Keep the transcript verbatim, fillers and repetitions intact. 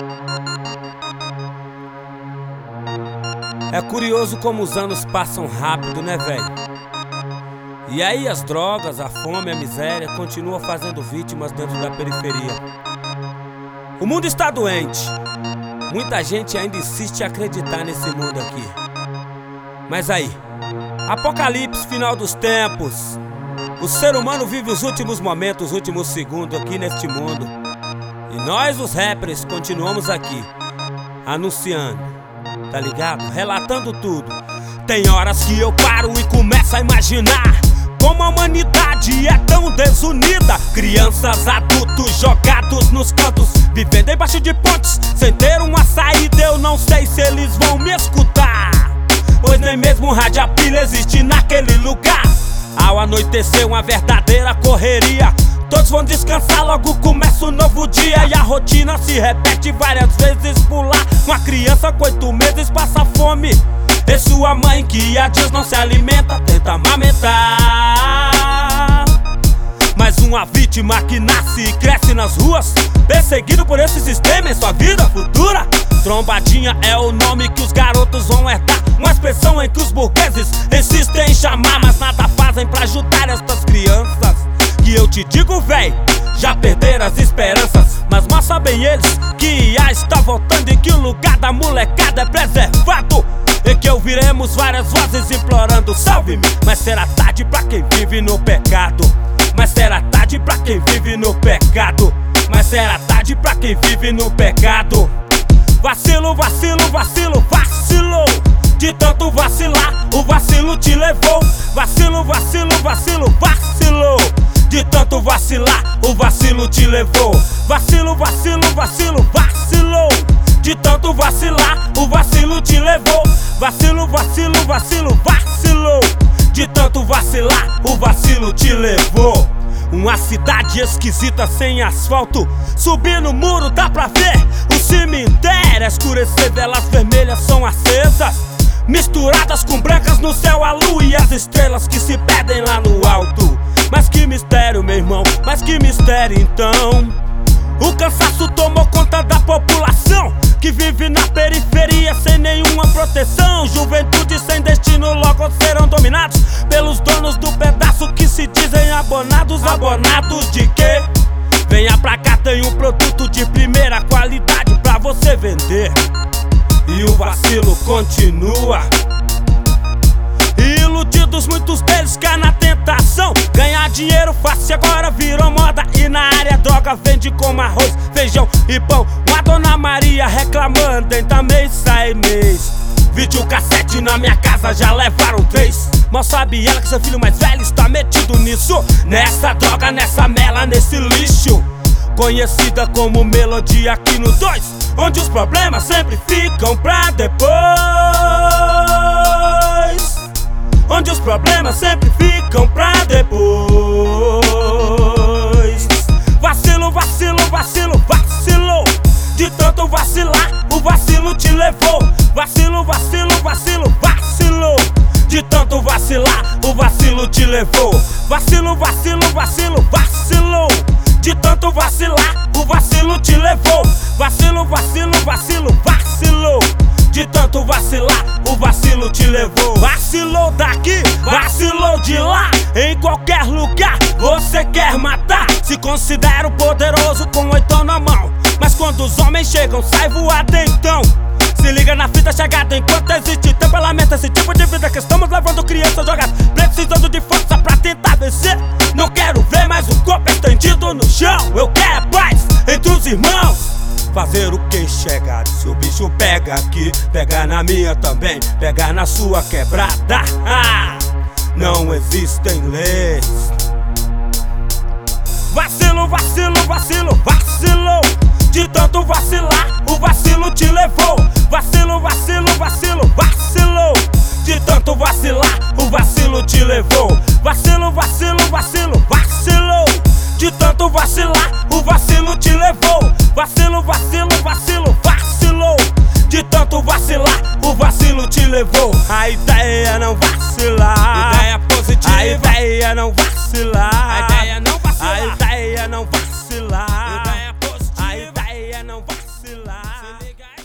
É curioso como os anos passam rápido, né, velho? E aí as drogas, a fome, a miséria continuam fazendo vítimas dentro da periferia. O mundo está doente. Muita gente ainda insiste em acreditar nesse mundo aqui. Mas aí, apocalipse, final dos tempos. O ser humano vive os últimos momentos, os últimos segundos aqui neste mundo. E nós, os rappers, continuamos aqui, anunciando, tá ligado? Relatando tudo. Tem horas que eu paro e começo a imaginar como a humanidade é tão desunida. Crianças, adultos jogados nos cantos, vivendo embaixo de pontes, sem ter uma saída. Eu não sei se eles vão me escutar, pois nem mesmo um rádio a pilha existe naquele lugar. Ao anoitecer uma verdadeira correria, todos vão descansar, logo começa um novo dia. E a rotina se repete várias vezes por lá. Uma criança com oito meses passa fome, e sua mãe que há dias não se alimenta tenta amamentar. Mais uma vítima que nasce e cresce nas ruas, perseguido por esse sistema em sua vida futura. Trombadinha é o nome que os garotos vão herdar, uma expressão em que os burgueses insistem em chamar, mas nada fazem pra ajudar estas crianças. Que eu te digo, véi, já perderam as esperanças, mas mal sabem eles que I A está voltando e que o lugar da molecada é preservado. E que ouviremos várias vozes implorando: salve-me. Mas será tarde pra quem vive no pecado. Mas será tarde pra quem vive no pecado. Mas será tarde pra quem vive no pecado. Vacilo, vacilo, vacilo, vacilou. De tanto vacilar, o vacilo te levou. Vacilo, vacilo, vacilo, vacilou. De tanto vacilar, o vacilo te levou. Vacilo, vacilo, vacilo, vacilou. De tanto vacilar, o vacilo te levou. Vacilo, vacilo, vacilo, vacilou. De tanto vacilar, o vacilo te levou. Uma cidade esquisita sem asfalto, subir no muro dá pra ver o cemitério escurecer, velas vermelhas são acesas, misturadas com brancas no céu, a lua e as estrelas que se perdem lá no alto. Mas que mistério, meu irmão, mas que mistério então. O cansaço tomou conta da população que vive na periferia sem nenhuma proteção. Juventude sem destino logo serão dominados pelos donos do pedaço que se dizem abonados. Abonados de quê? Venha pra cá, tem um produto de primeira qualidade pra você vender. E o vacilo continua. Iludidos, muitos deles caem na tentação. Ganhar dinheiro fácil agora virou moda. E na área droga vende como arroz, feijão e pão. Uma Dona Maria reclamando, entra mês, sai mês. Vídeo cassete na minha casa já levaram três. Mal sabe ela que seu filho mais velho está metido nisso, nessa droga, nessa mela, nesse lixo. Conhecida como melodia aqui no dois, onde os problemas sempre ficam pra depois. Onde os problemas sempre ficam pra depois. Vacilo, vacilo, vacilo, vacilou. De tanto vacilar, o vacilo te levou. Vacilo, vacilo, vacilo, vacilou. De tanto vacilar, o vacilo te levou. Vacilo, vacilo, vacilo, vacilou. De tanto vacilar, o vacilo te levou. Vacilo, vacilo, vacilo, vacilou. De tanto vacilar, o vacilo te levou. Vacilou daqui, vacilou de lá. Em qualquer lugar você quer matar. Se considera o poderoso com oitão na mão, mas quando os homens chegam sai voado então. Se liga na fita chegada, enquanto existe tempo lamenta esse tipo de vida que estamos levando crianças jogadas, precisando de força pra tentar vencer. Não quero ver mais o corpo estendido no chão, eu quero paz entre os irmãos. Fazer o que chegar, se o bicho pega aqui, pega na minha também, pega na sua quebrada. Ah, não existem leis. Vacilo, vacilo, vacilo, vacilou. De tanto vacilar, o vacilo te levou. Vacilo, vacilo, vacilo, vacilou. De tanto vacilar, o vacilo te levou. Vacilo, vacilo, vacilo, vacilou. De tanto vacilar, o vacilo te levou. Vacilo, vacilo, vacilo, vacilou. De tanto vacilar, o vacilo te levou. A ideia é não vacilar. Ideia positiva. A ideia é não vacilar. A ideia não vacilar. A ideia é não vacilar. Ideia positiva. A ideia é não vacilar. Se liga